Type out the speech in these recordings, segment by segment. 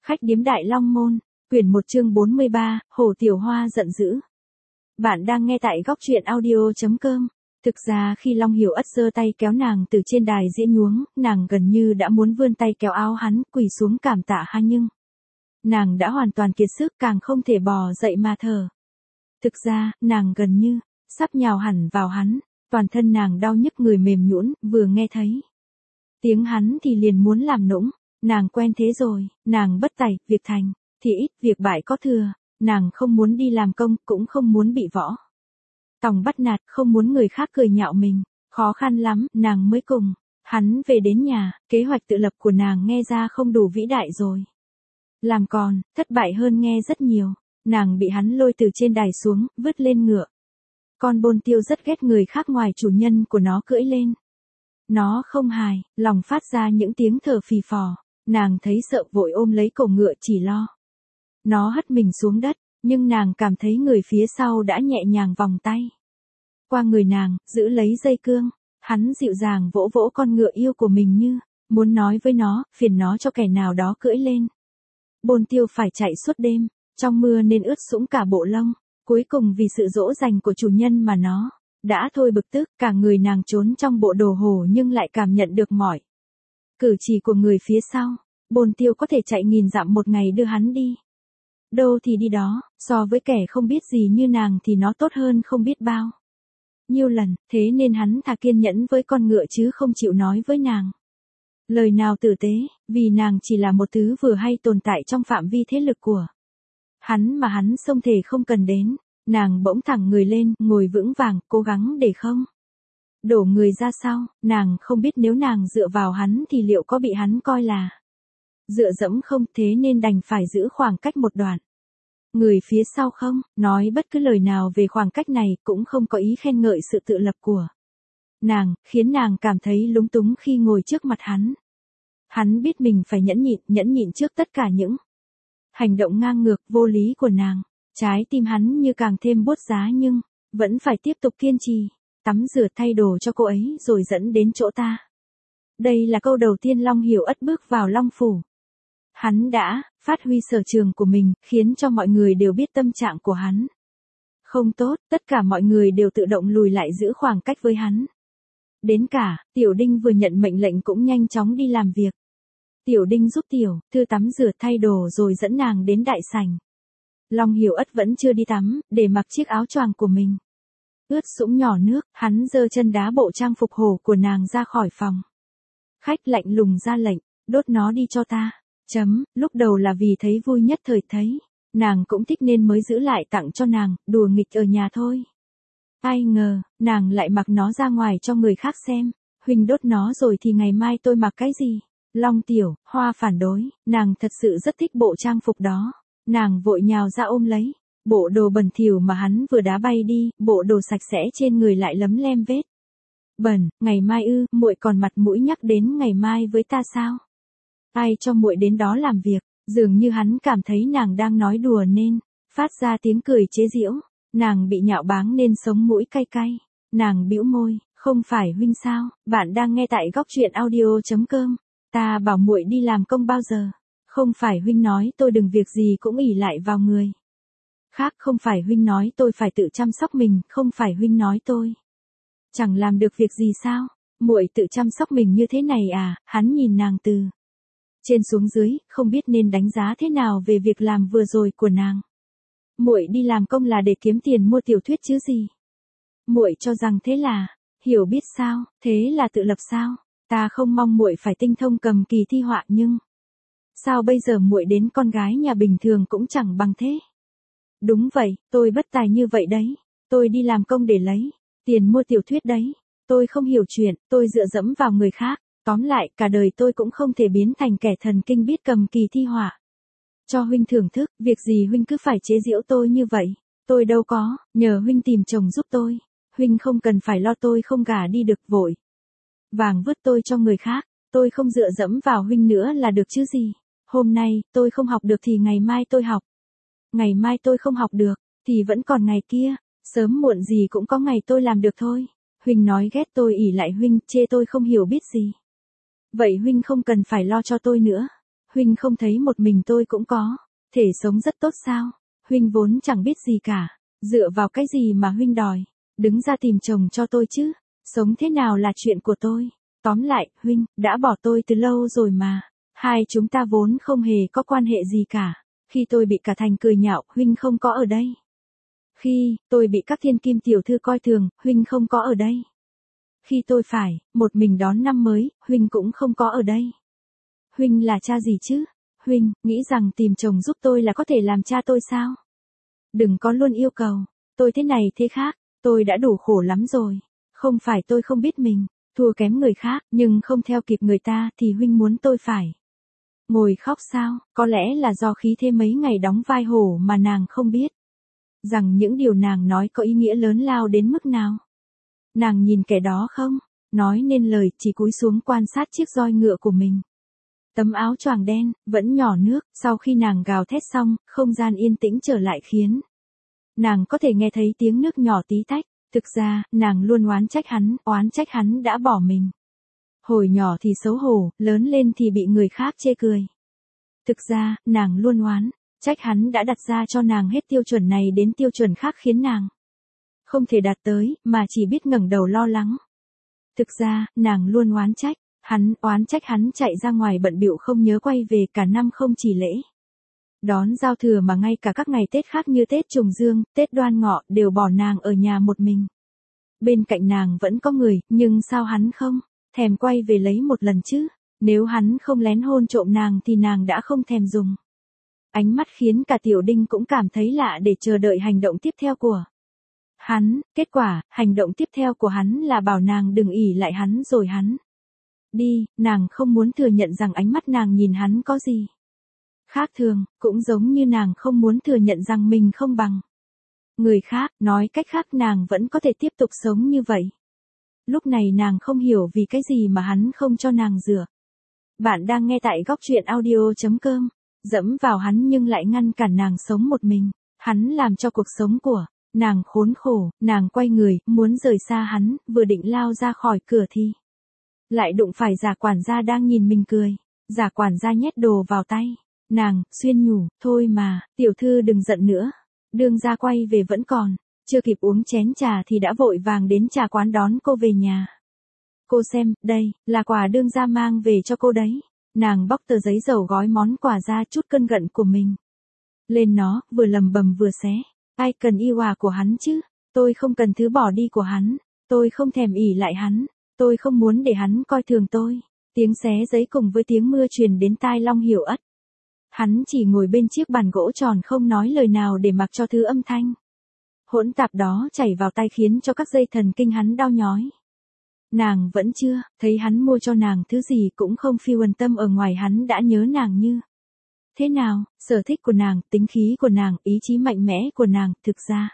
Khách điếm Đại Long Môn, quyển 1 chương 43, Hồ Tiểu Hoa giận dữ. Bạn đang nghe tại góc truyện audio.com. Thực ra khi Long Hiểu Ất giơ tay kéo nàng từ trên đài diễn nhuống, nàng gần như đã muốn vươn tay kéo áo hắn, quỳ xuống cảm tạ hắn, nhưng nàng đã hoàn toàn kiệt sức, càng không thể bò dậy mà thở. Thực ra, nàng gần như sắp nhào hẳn vào hắn, toàn thân nàng đau nhức, người mềm nhũn, vừa nghe thấy tiếng hắn thì liền muốn làm nũng. Nàng quen thế rồi, nàng bất tài, việc thành thì ít, việc bại có thừa, nàng không muốn đi làm công, cũng không muốn bị võ tòng bắt nạt, không muốn người khác cười nhạo mình. Khó khăn lắm, nàng mới cùng hắn về đến nhà. Kế hoạch tự lập của nàng nghe ra không đủ vĩ đại rồi, làm còn thất bại hơn nghe rất nhiều. Nàng bị hắn lôi từ trên đài xuống, vứt lên ngựa. Con bôn tiêu rất ghét người khác ngoài chủ nhân của nó cưỡi lên. Nó không hài lòng, phát ra những tiếng thở phì phò. Nàng thấy sợ, vội ôm lấy cổ ngựa, chỉ lo nó hất mình xuống đất, nhưng nàng cảm thấy người phía sau đã nhẹ nhàng vòng tay qua người nàng, giữ lấy dây cương. Hắn dịu dàng vỗ vỗ con ngựa yêu của mình, như muốn nói với nó, phiền nó cho kẻ nào đó cưỡi lên. Bôn tiêu phải chạy suốt đêm, trong mưa nên ướt sũng cả bộ lông. Cuối cùng vì sự dỗ dành của chủ nhân mà nó đã thôi bực tức, cả người nàng trốn trong bộ đồ hổ nhưng lại cảm nhận được mọi cử chỉ của người phía sau. Bôn tiêu có thể chạy nghìn dặm một ngày đưa hắn đi đâu thì đi đó, so với kẻ không biết gì như nàng thì nó tốt hơn không biết bao nhiêu lần. Thế nên hắn thà kiên nhẫn với con ngựa chứ không chịu nói với nàng lời nào tử tế, vì nàng chỉ là một thứ vừa hay tồn tại trong phạm vi thế lực của hắn mà hắn không thể không cần đến. Nàng bỗng thẳng người lên, ngồi vững vàng, cố gắng để không đổ người ra sau. Nàng không biết nếu nàng dựa vào hắn thì liệu có bị hắn coi là dựa dẫm không, thế nên đành phải giữ khoảng cách một đoạn. Người phía sau không nói bất cứ lời nào về khoảng cách này, cũng không có ý khen ngợi sự tự lập của nàng, khiến nàng cảm thấy lúng túng khi ngồi trước mặt hắn. Hắn biết mình phải nhẫn nhịn trước tất cả những hành động ngang ngược, vô lý của nàng. Trái tim hắn như càng thêm buốt giá, nhưng vẫn phải tiếp tục kiên trì. Tắm rửa thay đồ cho cô ấy rồi dẫn đến chỗ ta. Đây là câu đầu tiên Long Hiểu Ất bước vào Long Phủ. Hắn đã phát huy sở trường của mình, khiến cho mọi người đều biết tâm trạng của hắn không tốt, tất cả mọi người đều tự động lùi lại giữ khoảng cách với hắn. Đến cả Tiểu Đinh vừa nhận mệnh lệnh cũng nhanh chóng đi làm việc. Tiểu Đinh giúp Tiểu Thư tắm rửa thay đồ rồi dẫn nàng đến đại sảnh. Long Hiểu Ất vẫn chưa đi tắm, để mặc chiếc áo choàng của mình ướt sũng nhỏ nước. Hắn giơ chân đá bộ trang phục hổ của nàng ra khỏi phòng khách, lạnh lùng ra lệnh, đốt nó đi cho ta. Lúc đầu là vì thấy vui, nhất thời thấy nàng cũng thích nên mới giữ lại tặng cho nàng, đùa nghịch ở nhà thôi. Ai ngờ, nàng lại mặc nó ra ngoài cho người khác xem. Huynh đốt nó rồi thì ngày mai tôi mặc cái gì? Long Tiểu Hoa phản đối, nàng thật sự rất thích bộ trang phục đó. Nàng vội nhào ra ôm lấy bộ đồ bẩn thỉu mà hắn vừa đá bay đi. Bộ đồ sạch sẽ trên người lại lấm lem vết bẩn. Ngày mai ư? Muội còn mặt mũi nhắc đến ngày mai với ta sao? Ai cho muội đến đó làm việc? Dường như hắn cảm thấy nàng đang nói đùa nên phát ra tiếng cười chế giễu. Nàng bị nhạo báng nên sống mũi cay cay. Nàng bĩu môi, không phải huynh sao? Bạn đang nghe tại góc truyện audio.com. Ta bảo muội đi làm công bao giờ? Không phải huynh nói tôi đừng việc gì cũng ỷ lại vào người khác, không phải huynh nói tôi phải tự chăm sóc mình, không phải huynh nói tôi chẳng làm được việc gì sao? Muội tự chăm sóc mình như thế này à? Hắn nhìn nàng từ trên xuống dưới, không biết nên đánh giá thế nào về việc làm vừa rồi của nàng. Muội đi làm công là để kiếm tiền mua tiểu thuyết chứ gì? Muội cho rằng thế là hiểu biết sao? Thế là tự lập sao? Ta không mong muội phải tinh thông cầm kỳ thi họa, nhưng sao bây giờ muội đến con gái nhà bình thường cũng chẳng bằng thế? Đúng vậy, tôi bất tài như vậy đấy. Tôi đi làm công để lấy tiền mua tiểu thuyết đấy. Tôi không hiểu chuyện, tôi dựa dẫm vào người khác. Tóm lại, cả đời tôi cũng không thể biến thành kẻ thần kinh biết cầm kỳ thi họa cho huynh thưởng thức. Việc gì huynh cứ phải chế giễu tôi như vậy? Tôi đâu có nhờ huynh tìm chồng giúp tôi. Huynh không cần phải lo tôi không gả đi được vội vàng vứt tôi cho người khác. Tôi không dựa dẫm vào huynh nữa là được chứ gì? Hôm nay tôi không học được thì ngày mai tôi học. Ngày mai tôi không học được thì vẫn còn ngày kia. Sớm muộn gì cũng có ngày tôi làm được thôi. Huynh nói ghét tôi, ỷ lại huynh, chê tôi không hiểu biết gì. Vậy huynh không cần phải lo cho tôi nữa. Huynh không thấy một mình tôi cũng có thể sống rất tốt sao? Huynh vốn chẳng biết gì cả, dựa vào cái gì mà huynh đòi đứng ra tìm chồng cho tôi chứ? Sống thế nào là chuyện của tôi. Tóm lại, huynh đã bỏ tôi từ lâu rồi mà. Hai chúng ta vốn không hề có quan hệ gì cả. Khi tôi bị cả thành cười nhạo, huynh không có ở đây. Khi tôi bị các thiên kim tiểu thư coi thường, huynh không có ở đây. Khi tôi phải một mình đón năm mới, huynh cũng không có ở đây. Huynh là cha gì chứ? Huynh nghĩ rằng tìm chồng giúp tôi là có thể làm cha tôi sao? Đừng có luôn yêu cầu tôi thế này thế khác, tôi đã đủ khổ lắm rồi. Không phải tôi không biết mình thua kém người khác, nhưng không theo kịp người ta thì huynh muốn tôi phải ngồi khóc sao? Có lẽ là do khí thế mấy ngày đóng vai hổ mà nàng không biết rằng những điều nàng nói có ý nghĩa lớn lao đến mức nào. Nàng nhìn kẻ đó không nói nên lời, chỉ cúi xuống quan sát chiếc roi ngựa của mình. Tấm áo choàng đen vẫn nhỏ nước. Sau khi nàng gào thét xong, không gian yên tĩnh trở lại khiến nàng có thể nghe thấy tiếng nước nhỏ tí tách. Thực ra, nàng luôn oán trách hắn đã bỏ mình. Hồi nhỏ thì xấu hổ, lớn lên thì bị người khác chê cười. Thực ra, nàng luôn oán trách hắn đã đặt ra cho nàng hết tiêu chuẩn này đến tiêu chuẩn khác khiến nàng không thể đạt tới, mà chỉ biết ngẩng đầu lo lắng. Thực ra, nàng luôn oán trách hắn chạy ra ngoài bận bịu không nhớ quay về, cả năm không chỉ lễ đón giao thừa mà ngay cả các ngày Tết khác như Tết Trùng Dương, Tết Đoan Ngọ đều bỏ nàng ở nhà một mình. Bên cạnh nàng vẫn có người, nhưng sao hắn không thèm quay về lấy một lần chứ? Nếu hắn không lén hôn trộm nàng thì nàng đã không thèm dùng ánh mắt khiến cả Tiểu Đinh cũng cảm thấy lạ để chờ đợi hành động tiếp theo của hắn. Kết quả, hành động tiếp theo của hắn là bảo nàng đừng ỷ lại hắn rồi hắn đi. Nàng không muốn thừa nhận rằng ánh mắt nàng nhìn hắn có gì khác thường, cũng giống như nàng không muốn thừa nhận rằng mình không bằng người khác. Nói cách khác, nàng vẫn có thể tiếp tục sống như vậy. Lúc này nàng không hiểu vì cái gì mà hắn không cho nàng rửa. Bạn đang nghe tại góc truyện audio.com. Dẫm vào hắn nhưng lại ngăn cản nàng sống một mình. Hắn làm cho cuộc sống của nàng khốn khổ. Nàng quay người, muốn rời xa hắn, vừa định lao ra khỏi cửa thì lại đụng phải Giả quản gia đang nhìn mình cười. Giả quản gia nhét đồ vào tay nàng, xuyên nhủ, thôi mà, tiểu thư đừng giận nữa. Đương gia quay về vẫn còn chưa kịp uống chén trà thì đã vội vàng đến trà quán đón cô về nhà. Cô xem, đây là quà đương gia mang về cho cô đấy. Nàng bóc tờ giấy dầu gói món quà ra, chút cơn giận của mình lên nó, vừa lầm bầm vừa xé. Ai cần y quà của hắn chứ? Tôi không cần thứ bỏ đi của hắn. Tôi không thèm ỷ lại hắn. Tôi không muốn để hắn coi thường tôi. Tiếng xé giấy cùng với tiếng mưa truyền đến tai Long Hiểu Ất. Hắn chỉ ngồi bên chiếc bàn gỗ tròn không nói lời nào để mặc cho thứ âm thanh hỗn tạp đó chảy vào tai khiến cho các dây thần kinh hắn đau nhói. Nàng vẫn chưa thấy hắn mua cho nàng thứ gì, cũng không phi quan tâm ở ngoài hắn đã nhớ nàng như thế nào, sở thích của nàng, tính khí của nàng, ý chí mạnh mẽ của nàng. Thực ra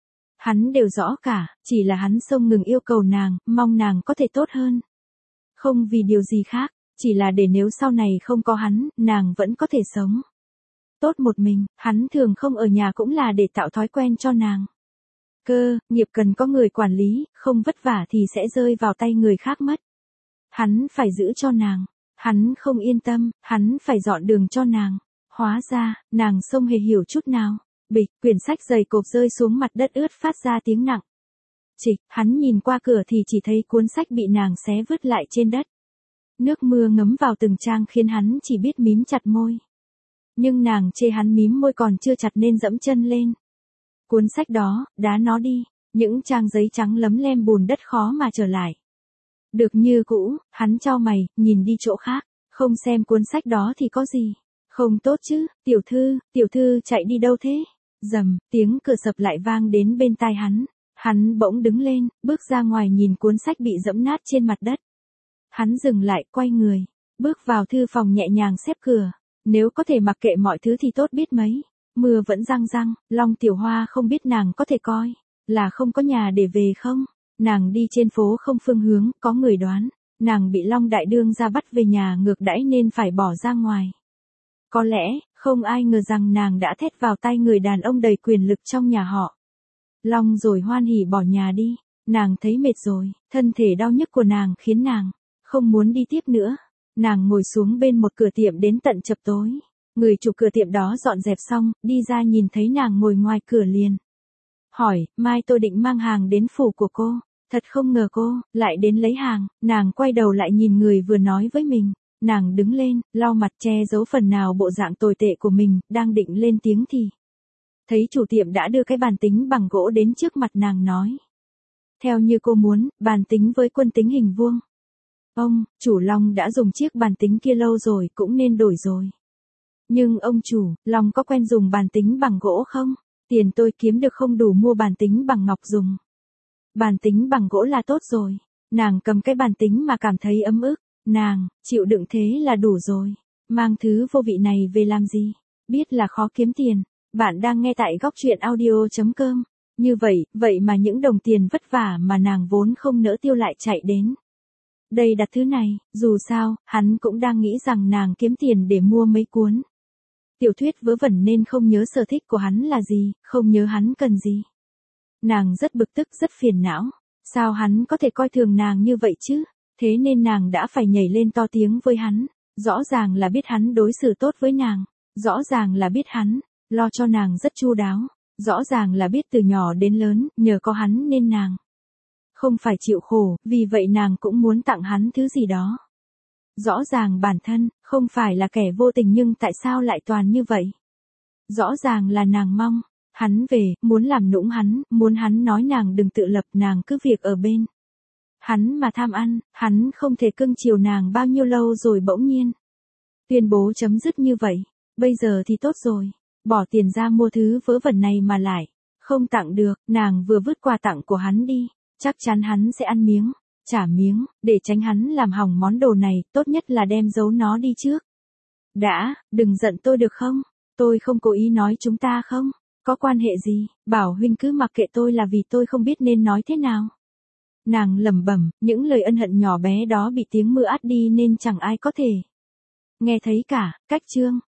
hắn đều rõ cả, chỉ là hắn không ngừng yêu cầu nàng, mong nàng có thể tốt hơn. Không vì điều gì khác, chỉ là để nếu sau này không có hắn, nàng vẫn có thể sống tốt một mình. Hắn thường không ở nhà cũng là để tạo thói quen cho nàng. Cơ nghiệp cần có người quản lý, không vất vả thì sẽ rơi vào tay người khác mất. Hắn phải giữ cho nàng. Hắn không yên tâm, hắn phải dọn đường cho nàng. Hóa ra, nàng không hề hiểu chút nào. Bịch, quyển sách dày cộp rơi xuống mặt đất ướt phát ra tiếng nặng trịch. Hắn nhìn qua cửa thì chỉ thấy cuốn sách bị nàng xé vứt lại trên đất. Nước mưa ngấm vào từng trang khiến hắn chỉ biết mím chặt môi. Nhưng nàng chê hắn mím môi còn chưa chặt nên dẫm chân lên cuốn sách đó, đá nó đi. Những trang giấy trắng lấm lem bùn đất khó mà trở lại được như cũ. Hắn chau mày, nhìn đi chỗ khác. Không xem cuốn sách đó thì có gì không tốt chứ? Tiểu thư chạy đi đâu thế? Rầm, tiếng cửa sập lại vang đến bên tai hắn. Hắn bỗng đứng lên, bước ra ngoài nhìn cuốn sách bị dẫm nát trên mặt đất. Hắn dừng lại, quay người, bước vào thư phòng nhẹ nhàng xếp cửa. Nếu có thể mặc kệ mọi thứ thì tốt biết mấy. Mưa vẫn răng răng, Long Tiểu Hoa không biết nàng có thể coi là không có nhà để về không. Nàng đi trên phố không phương hướng, có người đoán nàng bị Long Đại Đương ra bắt về nhà ngược đãi nên phải bỏ ra ngoài. Có lẽ, không ai ngờ rằng nàng đã thét vào tay người đàn ông đầy quyền lực trong nhà họ Long rồi hoan hỉ bỏ nhà đi. Nàng thấy mệt rồi, thân thể đau nhức của nàng khiến nàng không muốn đi tiếp nữa. Nàng ngồi xuống bên một cửa tiệm đến tận chập tối. Người chủ cửa tiệm đó dọn dẹp xong, đi ra nhìn thấy nàng ngồi ngoài cửa liền. Hỏi, mai tôi định mang hàng đến phủ của cô. Thật không ngờ cô, lại đến lấy hàng. Nàng quay đầu lại nhìn người vừa nói với mình. Nàng đứng lên, lau mặt che giấu phần nào bộ dạng tồi tệ của mình, đang định lên tiếng thì. Thấy chủ tiệm đã đưa cái bàn tính bằng gỗ đến trước mặt nàng nói. Theo như cô muốn, bàn tính với quân tính hình vuông. Ông, chủ Long đã dùng chiếc bàn tính kia lâu rồi, cũng nên đổi rồi. Nhưng ông chủ, Long có quen dùng bàn tính bằng gỗ không? Tiền tôi kiếm được không đủ mua bàn tính bằng ngọc dùng. Bàn tính bằng gỗ là tốt rồi. Nàng cầm cái bàn tính mà cảm thấy ấm ức. Nàng, chịu đựng thế là đủ rồi. Mang thứ vô vị này về làm gì? Biết là khó kiếm tiền. Bạn đang nghe tại góc truyện audio.com. Như vậy mà những đồng tiền vất vả mà nàng vốn không nỡ tiêu lại chạy đến. Đây đặt thứ này, dù sao, hắn cũng đang nghĩ rằng nàng kiếm tiền để mua mấy cuốn tiểu thuyết vớ vẩn nên không nhớ sở thích của hắn là gì, không nhớ hắn cần gì. Nàng rất bực tức, rất phiền não. Sao hắn có thể coi thường nàng như vậy chứ? Thế nên nàng đã phải nhảy lên to tiếng với hắn. Rõ ràng là biết hắn đối xử tốt với nàng. Rõ ràng là biết hắn lo cho nàng rất chu đáo. Rõ ràng là biết từ nhỏ đến lớn, nhờ có hắn nên nàng không phải chịu khổ, vì vậy nàng cũng muốn tặng hắn thứ gì đó. Rõ ràng bản thân, không phải là kẻ vô tình nhưng tại sao lại toàn như vậy? Rõ ràng là nàng mong hắn về, muốn làm nũng hắn, muốn hắn nói nàng đừng tự lập, nàng cứ việc ở bên hắn mà tham ăn, hắn không thể cưng chiều nàng bao nhiêu lâu rồi bỗng nhiên tuyên bố chấm dứt như vậy. Bây giờ thì tốt rồi, bỏ tiền ra mua thứ vớ vẩn này mà lại không tặng được. Nàng vừa vứt quà tặng của hắn đi, chắc chắn hắn sẽ ăn miếng trả miếng. Để tránh hắn làm hỏng món đồ này, tốt nhất là đem giấu nó đi trước. Đừng giận tôi được không? Tôi không cố ý nói chúng ta không có quan hệ gì. Bảo huynh cứ mặc kệ tôi là vì tôi không biết nên nói thế nào. Nàng lẩm bẩm, những lời ân hận nhỏ bé đó bị tiếng mưa át đi nên chẳng ai có thể nghe thấy cả. Cách chương